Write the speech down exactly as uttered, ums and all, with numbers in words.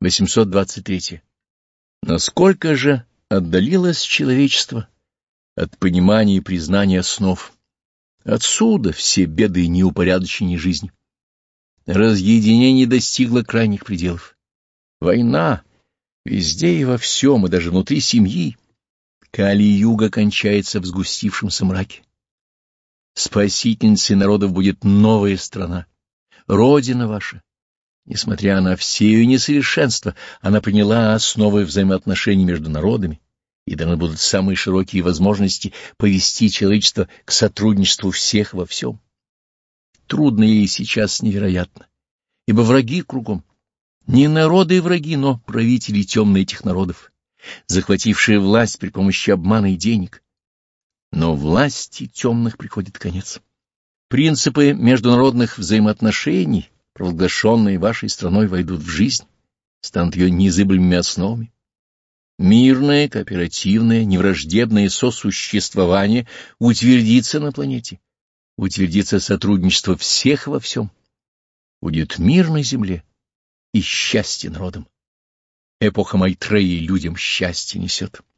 восемьсот двадцать три. Насколько же отдалилось человечество от понимания и признания основ? Отсюда все беды и неупорядочения жизни. Разъединение достигло крайних пределов. Война везде и во всем, и даже внутри семьи. Кали-юга кончается в сгустившемся мраке. Спасительницей народов будет новая страна, Родина ваша. Несмотря на все ее несовершенства, она приняла основы взаимоотношений между народами, и даны будут самые широкие возможности повести человечество к сотрудничеству всех во всем. Трудно ей сейчас невероятно, ибо враги кругом. Не народы и враги, но правители темных этих народов, захватившие власть при помощи обмана и денег. Но власти темных приходит конец. Принципы международных взаимоотношений, провозглашенные вашей страной, войдут в жизнь, станут ее незыблемыми основами. Мирное, кооперативное, невраждебное сосуществование утвердится на планете, утвердится сотрудничество всех во всем. Будет мир на земле и счастье народам. Эпоха Майтреи людям счастье несет.